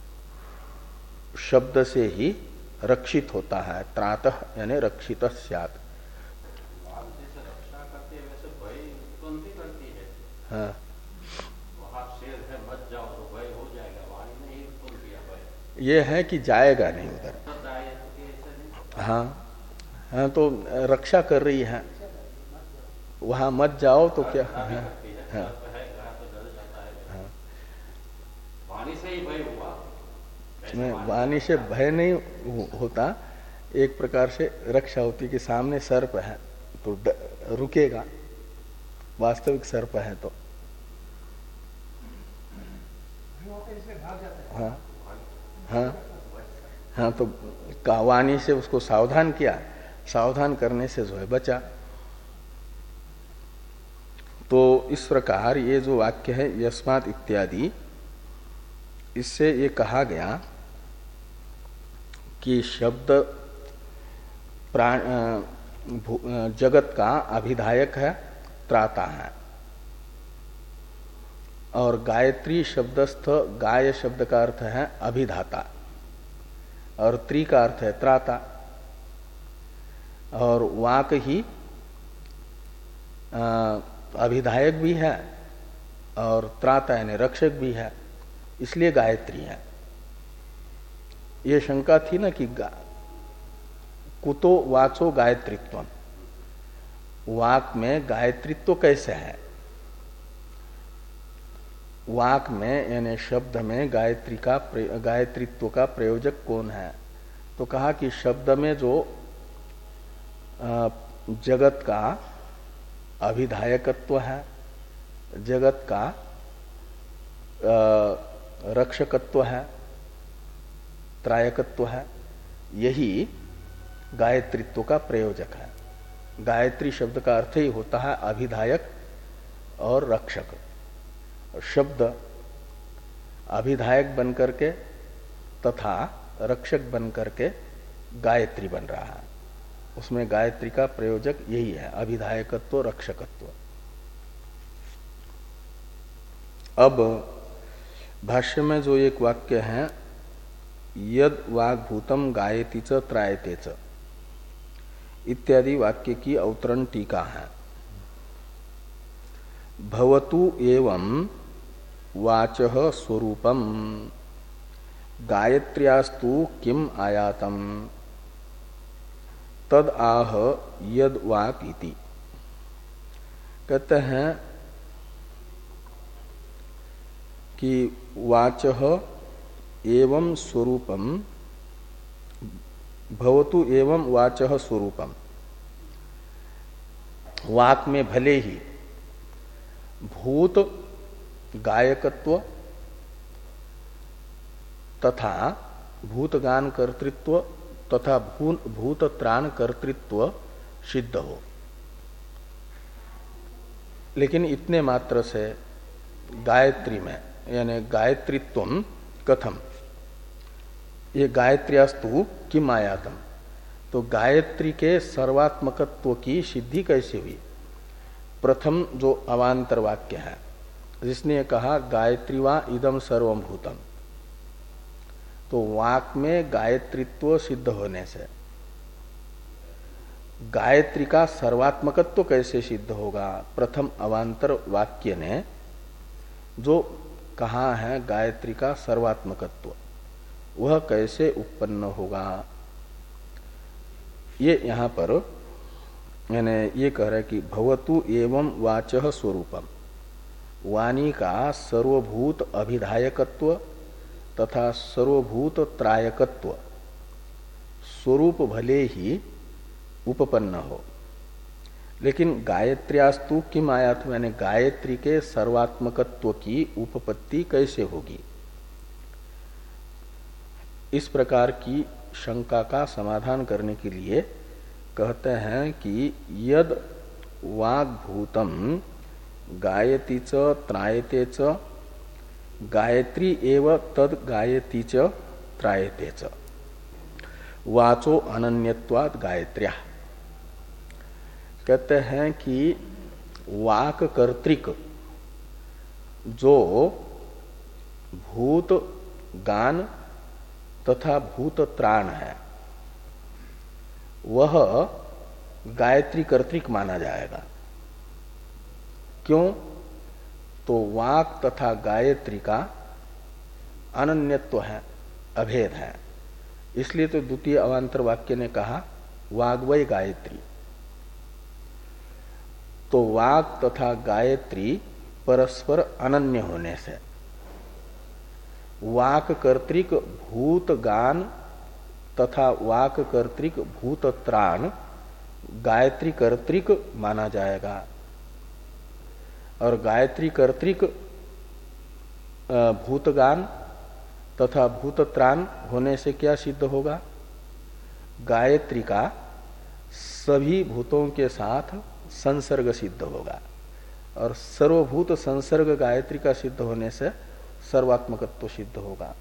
शब्द से ही रक्षित होता है। त्रात यानी रक्षित स्यात्। हाँ, ये है कि जाएगा नहीं उधर। हाँ हाँ, तो रक्षा कर रही है, वहां मत जाओ तो क्या। हाँ, हाँ, हाँ, वाणी से ही भय हुआ, वाणी से भय नहीं होता, एक प्रकार से रक्षा होती कि सामने सर्प है तो रुकेगा, वास्तविक सर्प है तो। हाँ हाँ हाँ, तो वाणी से उसको सावधान किया, सावधान करने से जो है बचा। तो इस प्रकार ये जो वाक्य है यस्मात् इत्यादि, इससे ये कहा गया कि शब्द प्राण जगत का अभिधायक है, त्राता है। और गायत्री शब्दस्थ गाय शब्द का अर्थ है अभिधाता और त्रि का अर्थ है त्राता। और वाक ही अभिधायक भी है और त्राता यानी रक्षक भी है, इसलिए गायत्री है। ये शंका थी ना कि कुतो वाचो गायत्रित्वम, वाक में गायत्रित्व कैसे है। वाक में यानी शब्द में गायत्री का गायत्रित्व का प्रयोजक कौन है, तो कहा कि शब्द में जो जगत का अभिधायकत्व है, जगत का रक्षकत्व है, त्रायकत्व है, यही गायत्रित्व का प्रयोजक है। गायत्री शब्द का अर्थ ही होता है अभिधायक और रक्षक। शब्द अभिधायक बन करके तथा रक्षक बन करके गायत्री बन रहा है, उसमें गायत्री का प्रयोजक यही है, अभिधायकत्व रक्षकत्व। अब भाष्य में जो एक वाक्य है यद वाग्भूतम गायति च त्रायते च इत्यादि वाक्य की अवतरण टीका है। भवतु एवं वाचः स्वरूपम गायत्र्यास्तु किम आयातम तद आह यद वाक इति। कहते हैं कि वाचः एवं स्वरूपम भवतु एवं वाचः स्वरूपम, वाक में भले ही भूत गायकत्व तथा भूतगान कर्तृत्व तथा भूत त्राण कर्तृत्व सिद्ध हो। लेकिन इतने मात्र से गायत्री में यानी गायत्रीत्वम कथम, ये गायत्र्यास्तु किम आयातम, तो गायत्री के सर्वात्मकत्व की सिद्धि कैसे हुई। प्रथम जो अवान्तर वाक्य है जिसने कहा गायत्री वा इदम सर्वम भूतम, तो वाक में गायत्रीत्व सिद्ध होने से गायत्री का सर्वात्मकत्व कैसे सिद्ध होगा। प्रथम अवान्तर वाक्य ने जो कहा है गायत्री का सर्वात्मकत्व वह कैसे उत्पन्न होगा, ये यहां पर मैंने ये कह रहा है कि भवतु एवं वाचः स्वरूपम, वाणी का सर्वभूत अभिधायकत्व तथा सर्वभूत त्रायकत्व स्वरूप भले ही उपपन्न हो, लेकिन गायत्र्यास्तु किम आयात, मैंने गायत्री के सर्वात्मकत्व की उपपत्ति कैसे होगी। इस प्रकार की शंका का समाधान करने के लिए कहते हैं कि यद वाग्भूतम गायती च त्रायते च गायत्री एव तद गायती च त्रायते च वाचो अनन्यत्वात् गायत्र्या। कहते हैं कि वाक कर्तृक जो भूत गान तथा भूत त्राण है वह गायत्री कर्तृक माना जाएगा। क्यों, तो वाक तथा गायत्री का अनन्यत्व है, अभेद है, इसलिए तो द्वितीय अवान्तर वाक्य ने कहा वाग्वै गायत्री। तो वाक तथा गायत्री परस्पर अनन्य होने से वाक कर्तृक भूत गान तथा वाक कर्तृक भूत त्राण गायत्री कर्तृक माना जाएगा, और गायत्री कर्तृक भूतगान तथा भूत त्राण होने से क्या सिद्ध होगा, गायत्री का सभी भूतों के साथ संसर्ग सिद्ध होगा, और सर्वभूत संसर्ग गायत्री का सिद्ध होने से सर्वात्मकत्व सिद्ध होगा।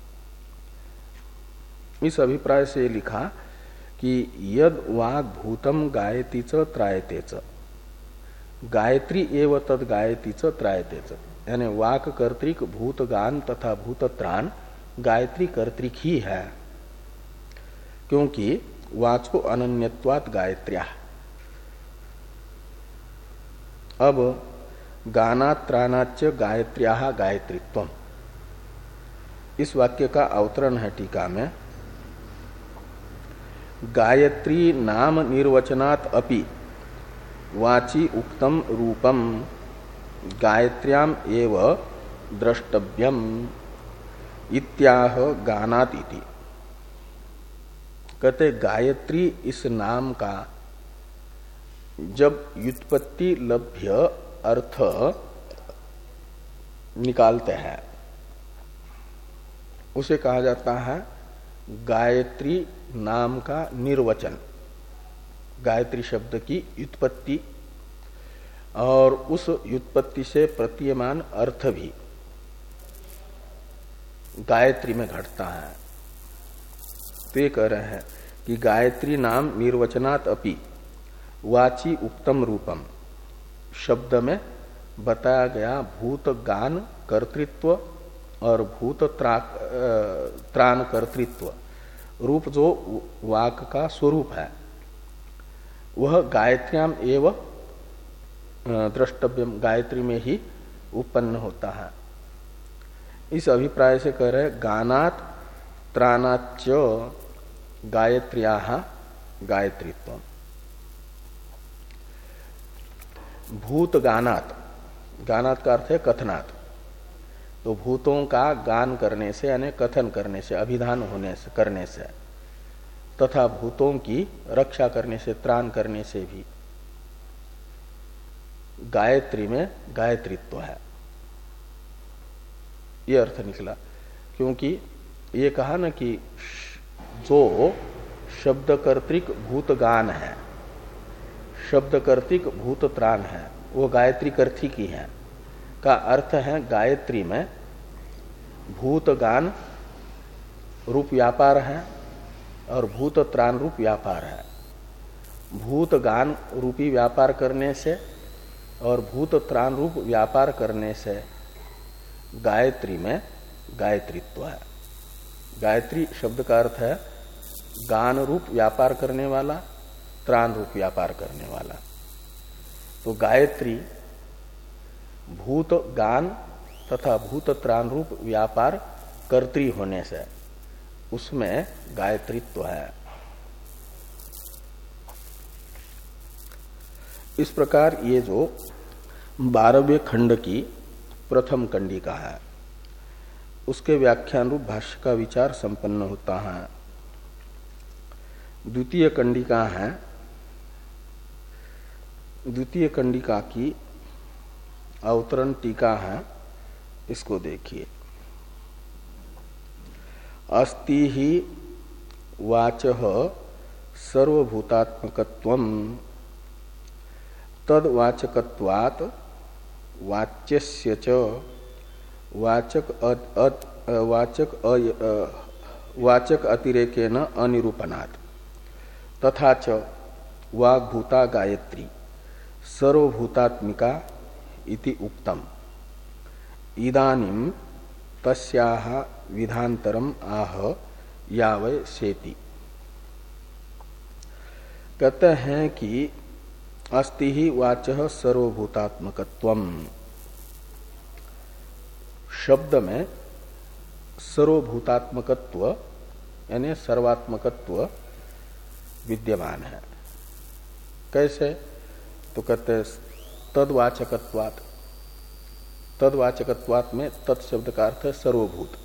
इस अभिप्राय से लिखा कि यद वाग भूतम गायती च त्रायते च गायत्री एव तद गायती च त्रायते च, यानी वाक कर्तृक भूत गान तथा भूत त्राण गायत्री कर्तृक ही है, क्योंकि वाचो अनन्यत्वात् गायत्र्या। अब गानात् त्राणाच्च गायत्र्याः गायत्रीत्वम्, इस वाक्य का अवतरण है टीका में। गायत्री नाम निर्वचनात् अपि वाची उक्तम रूपम गायत्र्याम एव द्रष्टव्यम इत्याह गानात् इति। कहते गायत्री इस नाम का जब व्युत्पत्ति लभ्य अर्थ निकालते हैं उसे कहा जाता है गायत्री नाम का निर्वचन, गायत्री शब्द की व्युत्पत्ति और उस व्युत्पत्ति से प्रतीयमान अर्थ भी गायत्री में घटता है। तो ये कह रहे हैं कि गायत्री नाम निर्वचनात् अपि वाची उक्तम रूपम, शब्द में बताया गया भूत गान कर्तृत्व और भूत त्राण कर्तृत्व रूप जो वाक का स्वरूप है वह गायत्र्याम एव द्रष्टव्यम, गायत्री में ही उत्पन्न होता है। इस अभिप्राय से कह रहे गानात् त्राणाच्च गायत्र्याः गायत्रीत्वम्। भूत गानात्, गानात् का अर्थ है कथनात्, तो भूतों का गान करने से यानी कथन करने से, अभिधान होने से, करने से, तथा भूतों की रक्षा करने से, त्राण करने से भी गायत्री में गायत्रीत्व है, ये अर्थ निकला। क्योंकि ये कहा ना कि जो शब्दकर्तृक भूतगान है, शब्दकर्तृक भूतत्राण है, वो गायत्री कर्थी की है, का अर्थ है गायत्री में भूतगान रूप व्यापार है और भूतत्राण रूप व्यापार है। भूतगान रूपी व्यापार करने से और भूतत्राण रूप व्यापार करने से गायत्री में गायत्रीत्व है। गायत्री शब्द का अर्थ है गान रूप व्यापार करने वाला, त्राण रूप व्यापार करने वाला। तो गायत्री भूत गान तथा भूत त्राण रूप व्यापार कर्त्री होने से उसमें गायत्रीत्व है। इस प्रकार ये जो बारहवें खंड की प्रथम कंडिका है उसके व्याख्यान रूप भाष्य का विचार संपन्न होता है। द्वितीय कंडिका है, द्वितीय कंडिका की अवतरण टीका है, इसको देखिए। अस्ति ही वाचः सर्वभूतात्मकत्वम् तद्वाचकत्वात् वाच्यस्य च वाचक अत, अत, वाचक अ, वाचक अतिरेकेन अनिरूपणात् तथा च वाग्भूता गायत्री सर्वभूतात्मिका इति उक्तम। इदानीं तस्याः विधांतरम आह यावय सेति। कहते हैं कि अस्ति ही वाचः सर्वभूतात्मकत्वम्, शब्द में सर्वभूतात्मकत्व यानी सर्वात्मकत्व विद्यमान है। कैसे? तो कहते तद्वाचकत्वात्, तद्वाचकत्वात् में तत् शब्द का अर्थ है सर्वभूत।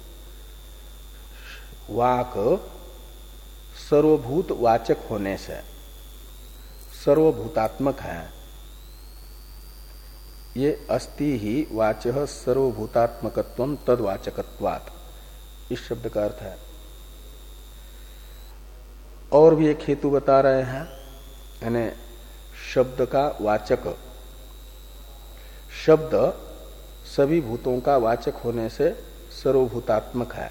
वाक सर्वभूत वाचक होने से सर्वभूतात्मक है। ये अस्ति ही वाचः सर्वभूतात्मकत्वम् तद्वाचकत्वात्, इस शब्द का अर्थ है। और भी एक हेतु बता रहे हैं, यानी शब्द का वाचक, शब्द सभी भूतों का वाचक होने से सर्वभूतात्मक है।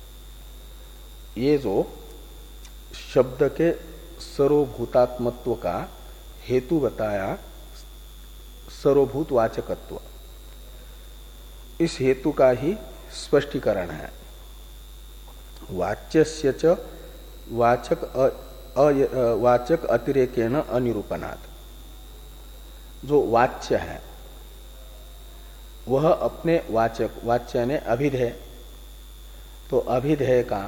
ये जो शब्द के सर्वभूतात्मत्व का हेतु बताया सर्वभूत वाचकत्व, इस हेतु का ही स्पष्टीकरण है। वाच्यस्य च वाचक अ, अ, वाचक अतिरेकेन अनिरूपणात्, जो वाच्य है वह अपने वाचक, वाच्य ने अभिधेय, तो अभिधेय का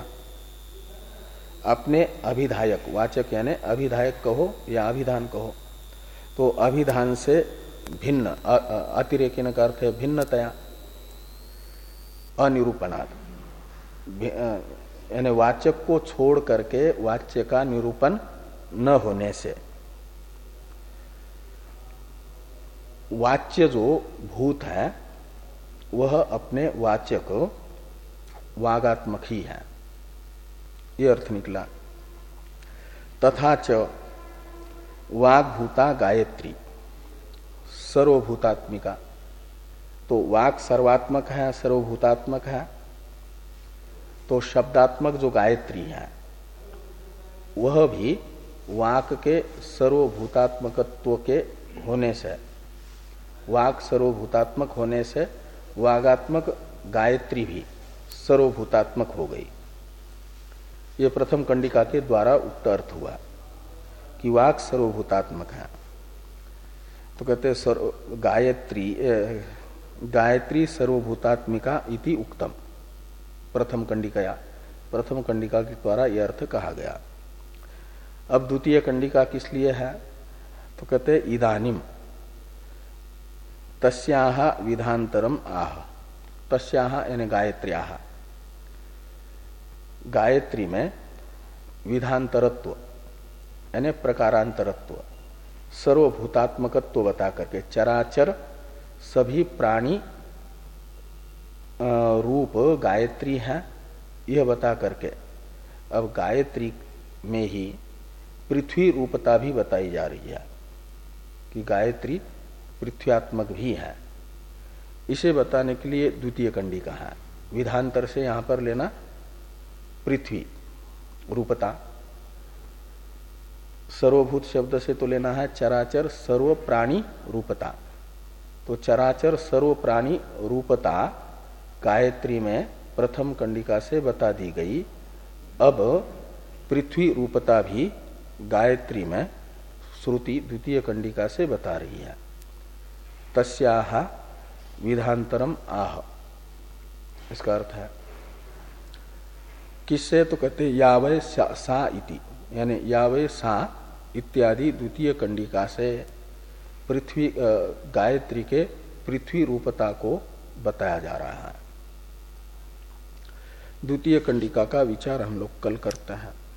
अपने अभिधायक, वाचक यानी अभिधायक कहो या अभिधान कहो, तो अभिधान से भिन्न, अतिरेकिन का अर्थ है भिन्नतया, अनिरूपणात् यानी वाचक को छोड़ करके वाच्य का निरूपण न होने से। वाच्य जो भूत है वह अपने वाचक वागात्मक ही है, ये अर्थ निकला। तथा च वाग्भूता गायत्री सर्वभूतात्मिका, तो वाक सर्वात्मक है, सर्वभूतात्मक है, तो शब्दात्मक जो गायत्री है वह भी वाक के सर्वभूतात्मकत्व के होने से, वाक सर्वभूतात्मक होने से वागात्मक गायत्री भी सर्वभूतात्मक हो गई। ये प्रथम कंडिका के द्वारा उक्त अर्थ हुआ कि वाक सर्वभूतात्मक है। तो कहते सर्व गायत्री गायत्री सर्वभूतात्मिका इति उक्तम, प्रथम कंडिका, प्रथम कंडिका के द्वारा यह अर्थ कहा गया। अब द्वितीय कंडिका किस लिए है? तो कहते इदानीम तस्याह विधांतरम आह, तस्याह यानी गायत्र्याह, गायत्री में विधांतरत्व यानी प्रकारांतरत्व, सर्वभूतात्मकत्व बता करके, चराचर सभी प्राणी रूप गायत्री है यह बता करके, अब गायत्री में ही पृथ्वी रूपता भी बताई जा रही है कि गायत्री पृथ्व्यात्मक भी है। इसे बताने के लिए द्वितीय कंडिका है। विधांतर से यहां पर लेना पृथ्वी रूपता, सर्वभूत शब्द से तो लेना है चराचर सर्व प्राणी रूपता। तो चराचर सर्व प्राणी रूपता गायत्री में प्रथम कंडिका से बता दी गई। अब पृथ्वी रूपता भी गायत्री में श्रुति द्वितीय कंडिका से बता रही है। तस्याह विधांतरम आह, इसका अर्थ है किससे, तो कहते यावय सा इति, यानी यावय सा इत्यादि द्वितीय कंडिका से पृथ्वी गायत्री के पृथ्वी रूपता को बताया जा रहा है। द्वितीय कंडिका का विचार हम लोग कल करते हैं।